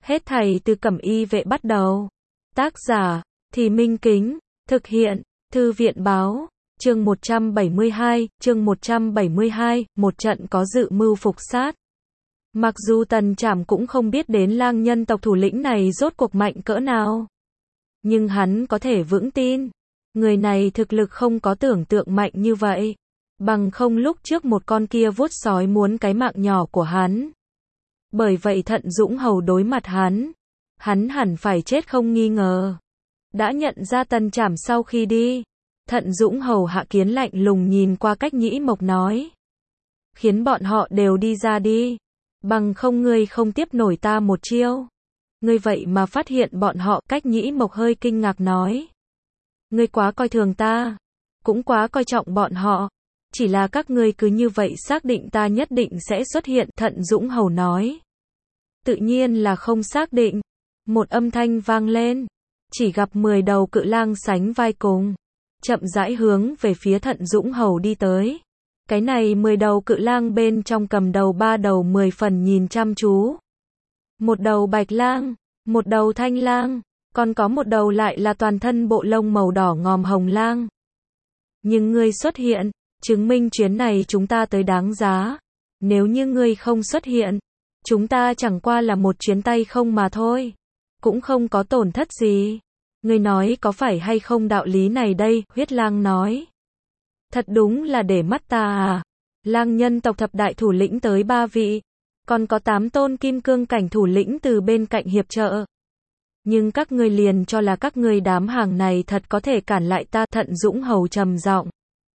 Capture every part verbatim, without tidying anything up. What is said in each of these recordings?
Hết thảy từ Cẩm Y vệ bắt đầu. Tác giả, Thì Minh Kính, thực hiện, Thư viện báo, chương một trăm bảy mươi hai, chương một trăm bảy mươi hai, một trận có dự mưu phục sát. Mặc dù Tần Trảm cũng không biết đến lang nhân tộc thủ lĩnh này rốt cuộc mạnh cỡ nào, nhưng hắn có thể vững tin, người này thực lực không có tưởng tượng mạnh như vậy. Bằng không lúc trước một con kia vuốt sói muốn cái mạng nhỏ của hắn. Bởi vậy Thận Dũng Hầu đối mặt hắn, hắn hẳn phải chết không nghi ngờ. Đã nhận ra Tần Trảm sau khi đi, Thận Dũng Hầu Hạ Kiến lạnh lùng nhìn qua Cách Nhĩ Mộc nói. Khiến bọn họ đều đi ra đi. Bằng không ngươi không tiếp nổi ta một chiêu. Ngươi vậy mà phát hiện bọn họ. Cách Nhĩ Mộc hơi kinh ngạc nói. Ngươi quá coi thường ta. Cũng quá coi trọng bọn họ. Chỉ là các ngươi cứ như vậy xác định ta nhất định sẽ xuất hiện. Thận Dũng Hầu nói. Tự nhiên là không xác định. Một âm thanh vang lên. Chỉ gặp mười đầu cự lang sánh vai cùng. Chậm rãi hướng về phía Thận Dũng Hầu đi tới. Cái này mười đầu cự lang bên trong cầm đầu ba đầu mười phần nhìn chăm chú. Một đầu bạch lang, một đầu thanh lang, còn có một đầu lại là toàn thân bộ lông màu đỏ ngòm hồng lang. Nhưng ngươi xuất hiện, chứng minh chuyến này chúng ta tới đáng giá. Nếu như ngươi không xuất hiện, chúng ta chẳng qua là một chuyến tay không mà thôi. Cũng không có tổn thất gì. Ngươi nói có phải hay không đạo lý này đây, Huyết Lang nói. Thật đúng là để mắt ta à. Lang nhân tộc thập đại thủ lĩnh tới ba vị. Còn có tám tôn kim cương cảnh thủ lĩnh từ bên cạnh hiệp trợ. Nhưng các ngươi liền cho là các ngươi đám hàng này thật có thể cản lại ta. Thận Dũng Hầu trầm giọng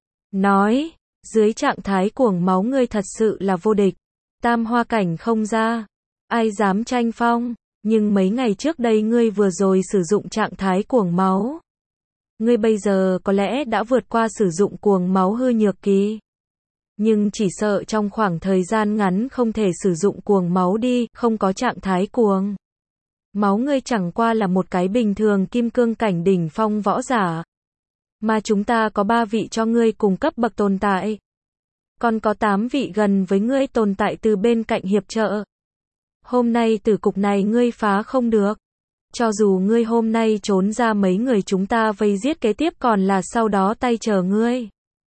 nói, dưới trạng thái cuồng máu ngươi thật sự là vô địch. Tam hoa cảnh không ra, ai dám tranh phong. Nhưng mấy ngày trước đây ngươi vừa rồi sử dụng trạng thái cuồng máu. Ngươi bây giờ có lẽ đã vượt qua sử dụng cuồng máu hư nhược kỳ. Nhưng chỉ sợ trong khoảng thời gian ngắn không thể sử dụng cuồng máu đi, không có trạng thái cuồng máu ngươi chẳng qua là một cái bình thường kim cương cảnh đỉnh phong võ giả. Mà chúng ta có ba vị cho ngươi cùng cấp bậc tồn tại. Còn có tám vị gần với ngươi tồn tại từ bên cạnh hiệp trợ. Hôm nay tử cục này ngươi phá không được. Cho dù ngươi hôm nay trốn ra mấy người chúng ta vây giết kế tiếp còn là sau đó tay chờ ngươi.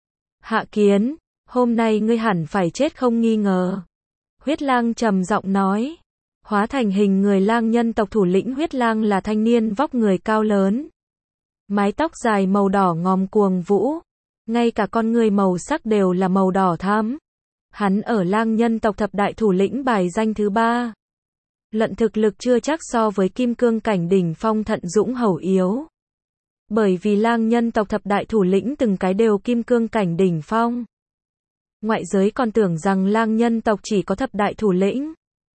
Hạ Kiến, hôm nay ngươi hẳn phải chết không nghi ngờ. Huyết Lang trầm giọng nói. Hóa thành hình người lang nhân tộc thủ lĩnh Huyết Lang là thanh niên vóc người cao lớn. Mái tóc dài màu đỏ ngòm cuồng vũ. Ngay cả con người màu sắc đều là màu đỏ thắm. Hắn ở lang nhân tộc thập đại thủ lĩnh bài danh thứ ba. Luận thực lực chưa chắc so với kim cương cảnh đỉnh phong Thận Dũng Hầu yếu. Bởi vì lang nhân tộc thập đại thủ lĩnh từng cái đều kim cương cảnh đỉnh phong. Ngoại giới còn tưởng rằng lang nhân tộc chỉ có thập đại thủ lĩnh.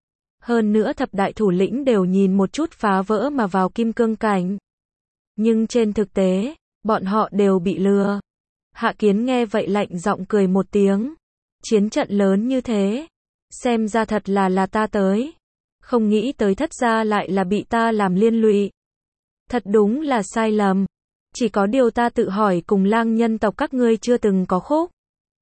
Hơn nữa thập đại thủ lĩnh đều nhìn một chút phá vỡ mà vào kim cương cảnh. Nhưng trên thực tế, bọn họ đều bị lừa. Hạ Kiến nghe vậy lạnh giọng cười một tiếng. Chiến trận lớn như thế. Xem ra thật là là ta tới. Không nghĩ tới thất ra lại là bị ta làm liên lụy. Thật đúng là sai lầm. Chỉ có điều ta tự hỏi cùng lang nhân tộc các ngươi chưa từng có khúc.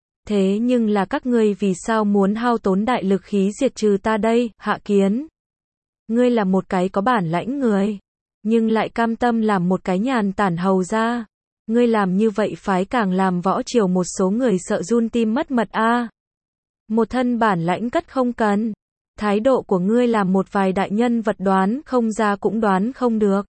Thế nhưng là các ngươi vì sao muốn hao tốn đại lực khí diệt trừ ta đây, Hạ Kiến? Ngươi là một cái có bản lãnh người. Nhưng lại cam tâm làm một cái nhàn tản hầu ra. Ngươi làm như vậy phái càng làm võ triều một số người sợ run tim mất mật a. À. Một thân bản lãnh cất không cần. Thái độ của ngươi làm một vài đại nhân vật đoán không ra cũng đoán không được.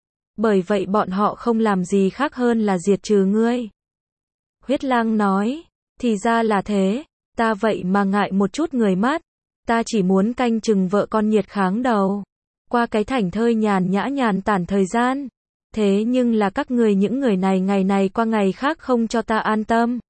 Bởi vậy bọn họ không làm gì khác hơn là diệt trừ ngươi. Huyết Lang nói, thì ra là thế, ta vậy mà ngại một chút người mắt. Ta chỉ muốn canh chừng vợ con nhiệt kháng đầu. Qua cái thảnh thơi nhàn nhã nhàn tản thời gian. Thế nhưng là các người những người này ngày này qua ngày khác không cho ta an tâm.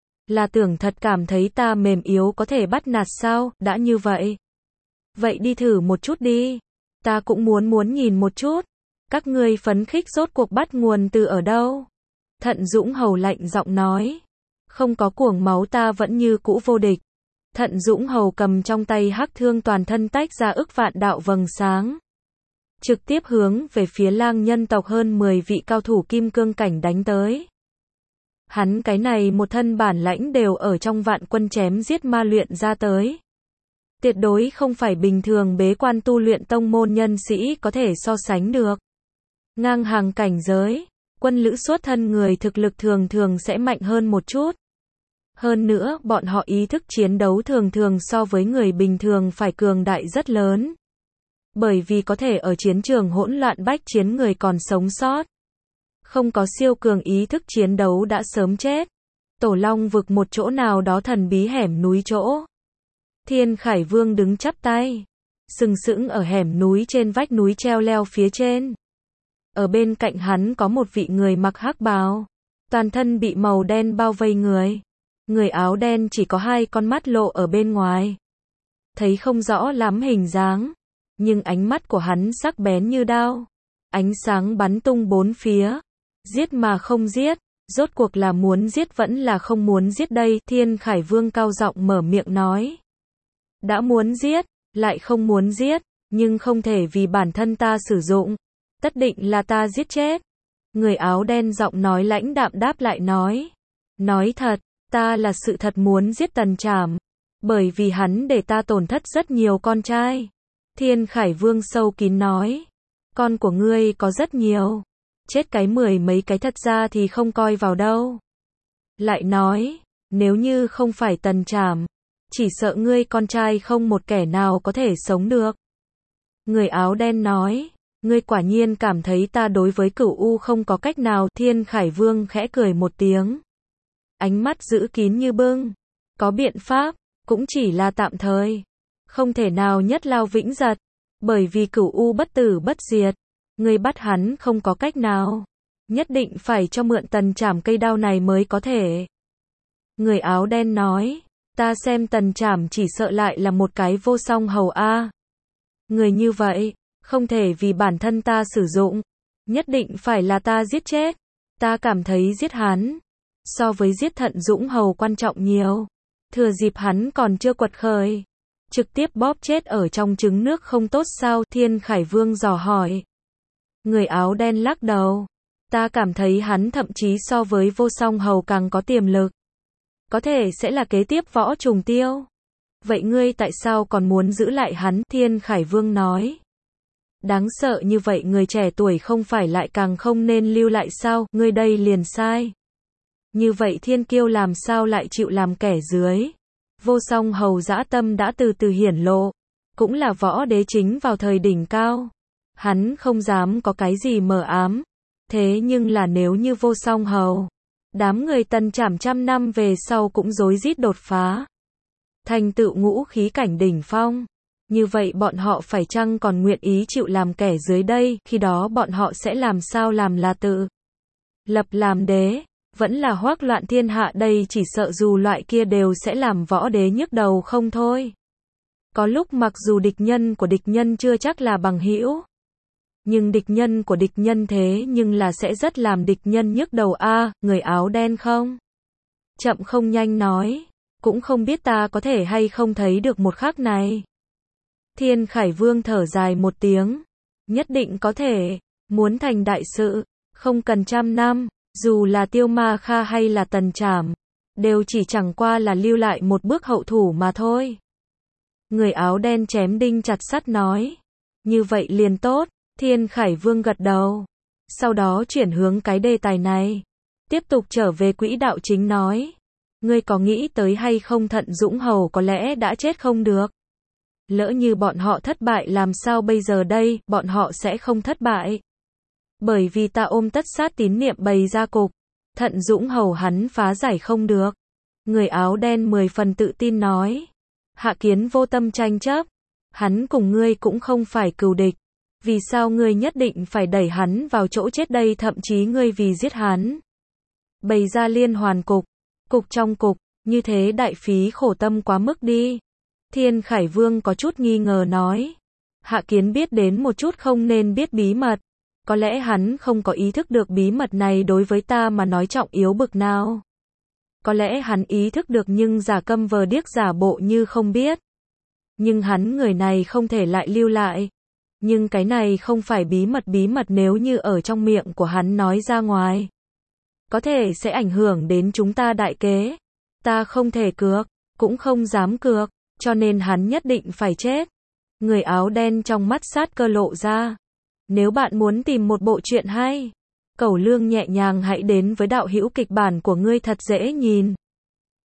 Là tưởng thật cảm thấy ta mềm yếu có thể bắt nạt sao, đã như vậy. Vậy đi thử một chút đi. Ta cũng muốn muốn nhìn một chút. Các ngươi phấn khích rốt cuộc bắt nguồn từ ở đâu? Thận Dũng Hầu lạnh giọng nói. Không có cuồng máu ta vẫn như cũ vô địch. Thận Dũng Hầu cầm trong tay hắc thương toàn thân tách ra ức vạn đạo vầng sáng. Trực tiếp hướng về phía lang nhân tộc hơn mười vị cao thủ kim cương cảnh đánh tới. Hắn cái này một thân bản lãnh đều ở trong vạn quân chém giết ma luyện ra tới. Tuyệt đối không phải bình thường bế quan tu luyện tông môn nhân sĩ có thể so sánh được. Ngang hàng cảnh giới, quân lữ xuất thân người thực lực thường thường sẽ mạnh hơn một chút. Hơn nữa, bọn họ ý thức chiến đấu thường thường so với người bình thường phải cường đại rất lớn. Bởi vì có thể ở chiến trường hỗn loạn bách chiến người còn sống sót. Không có siêu cường ý thức chiến đấu đã sớm chết. Tổ Long vực một chỗ nào đó thần bí hẻm núi chỗ. Thiên Khải Vương đứng chắp tay, sừng sững ở hẻm núi trên vách núi treo leo phía trên. Ở bên cạnh hắn có một vị người mặc hắc bào, toàn thân bị màu đen bao vây người. Người áo đen chỉ có hai con mắt lộ ở bên ngoài. Thấy không rõ lắm hình dáng, nhưng ánh mắt của hắn sắc bén như đao. Ánh sáng bắn tung bốn phía. Giết mà không giết, rốt cuộc là muốn giết vẫn là không muốn giết đây, Thiên Khải Vương cao giọng mở miệng nói. Đã muốn giết, lại không muốn giết, nhưng không thể vì bản thân ta sử dụng. Tất định là ta giết chết. Người áo đen giọng nói lãnh đạm đáp lại nói. Nói thật, ta là sự thật muốn giết Tần Trảm. Bởi vì hắn để ta tổn thất rất nhiều con trai. Thiên Khải Vương sâu kín nói. Con của ngươi có rất nhiều. Chết cái mười mấy cái thật ra thì không coi vào đâu. Lại nói, nếu như không phải Tần Trảm, chỉ sợ ngươi con trai không một kẻ nào có thể sống được. Người áo đen nói, ngươi quả nhiên cảm thấy ta đối với Cửu U không có cách nào. Thiên Khải Vương khẽ cười một tiếng. Ánh mắt giữ kín như bưng. Có biện pháp, cũng chỉ là tạm thời. Không thể nào nhất lao vĩnh giật. Bởi vì Cửu U bất tử bất diệt. Ngươi bắt hắn không có cách nào. Nhất định phải cho mượn Tần Trảm cây đao này mới có thể. Người áo đen nói, ta xem Tần Trảm chỉ sợ lại là một cái vô song hầu a. Người như vậy, không thể vì bản thân ta sử dụng. Nhất định phải là ta giết chết. Ta cảm thấy giết hắn, so với giết Thận Dũng hầu quan trọng nhiều. Thừa dịp hắn còn chưa quật khởi, trực tiếp bóp chết ở trong trứng nước không tốt sao? Thiên Khải Vương dò hỏi. Người áo đen lắc đầu. Ta cảm thấy hắn thậm chí so với vô song hầu càng có tiềm lực. Có thể sẽ là kế tiếp Võ Trùng Tiêu. Vậy ngươi tại sao còn muốn giữ lại hắn? Thiên Khải Vương nói. Đáng sợ như vậy người trẻ tuổi không phải lại càng không nên lưu lại sao? Ngươi đây liền sai. Như vậy thiên kiêu làm sao lại chịu làm kẻ dưới? Vô song hầu dã tâm đã từ từ hiển lộ. Cũng là võ đế chính vào thời đỉnh cao. Hắn không dám có cái gì mờ ám. Thế nhưng là nếu như vô song hầu, đám người Tần Trảm trăm năm về sau cũng rối rít đột phá. Thành tựu ngũ khí cảnh đỉnh phong. Như vậy bọn họ phải chăng còn nguyện ý chịu làm kẻ dưới đây? Khi đó bọn họ sẽ làm sao làm là tự lập làm đế? Vẫn là hoác loạn thiên hạ đây, chỉ sợ dù loại kia đều sẽ làm võ đế nhức đầu không thôi. Có lúc mặc dù địch nhân của địch nhân chưa chắc là bằng hữu, nhưng địch nhân của địch nhân thế nhưng là sẽ rất làm địch nhân nhức đầu a. À, người áo đen không chậm không nhanh nói, cũng không biết ta có thể hay không thấy được một khắc này. Thiên Khải Vương thở dài một tiếng. Nhất định có thể. Muốn thành đại sự, không cần trăm năm. Dù là Tiêu Ma Kha hay là Tần Trảm, đều chỉ chẳng qua là lưu lại một bước hậu thủ mà thôi. Người áo đen chém đinh chặt sắt nói. Như vậy liền tốt. Thiên Khải Vương gật đầu. Sau đó chuyển hướng cái đề tài này. Tiếp tục trở về quỹ đạo chính nói. Ngươi có nghĩ tới hay không Thận Dũng hầu có lẽ đã chết không được? Lỡ như bọn họ thất bại làm sao bây giờ đây? Bọn họ sẽ không thất bại. Bởi vì ta ôm tất sát tín niệm bày ra cục. Thận Dũng hầu hắn phá giải không được. Người áo đen mười phần tự tin nói. Hạ Kiến vô tâm tranh chấp. Hắn cùng ngươi cũng không phải cừu địch. Vì sao ngươi nhất định phải đẩy hắn vào chỗ chết đây? Thậm chí ngươi vì giết hắn bày ra liên hoàn cục. Cục trong cục. Như thế đại phí khổ tâm quá mức đi. Thiên Khải Vương có chút nghi ngờ nói. Hạ Kiến biết đến một chút không nên biết bí mật. Có lẽ hắn không có ý thức được bí mật này đối với ta mà nói trọng yếu bực nào. Có lẽ hắn ý thức được nhưng giả câm vờ điếc giả bộ như không biết. Nhưng hắn người này không thể lại lưu lại. Nhưng cái này không phải bí mật bí mật nếu như ở trong miệng của hắn nói ra ngoài. Có thể sẽ ảnh hưởng đến chúng ta đại kế. Ta không thể cược, cũng không dám cược. cho nên hắn nhất định phải chết. Người áo đen trong mắt sát cơ lộ ra. Nếu bạn muốn tìm một bộ truyện hay, Cẩu Lương nhẹ nhàng hãy đến với đạo hữu kịch bản của ngươi thật dễ nhìn.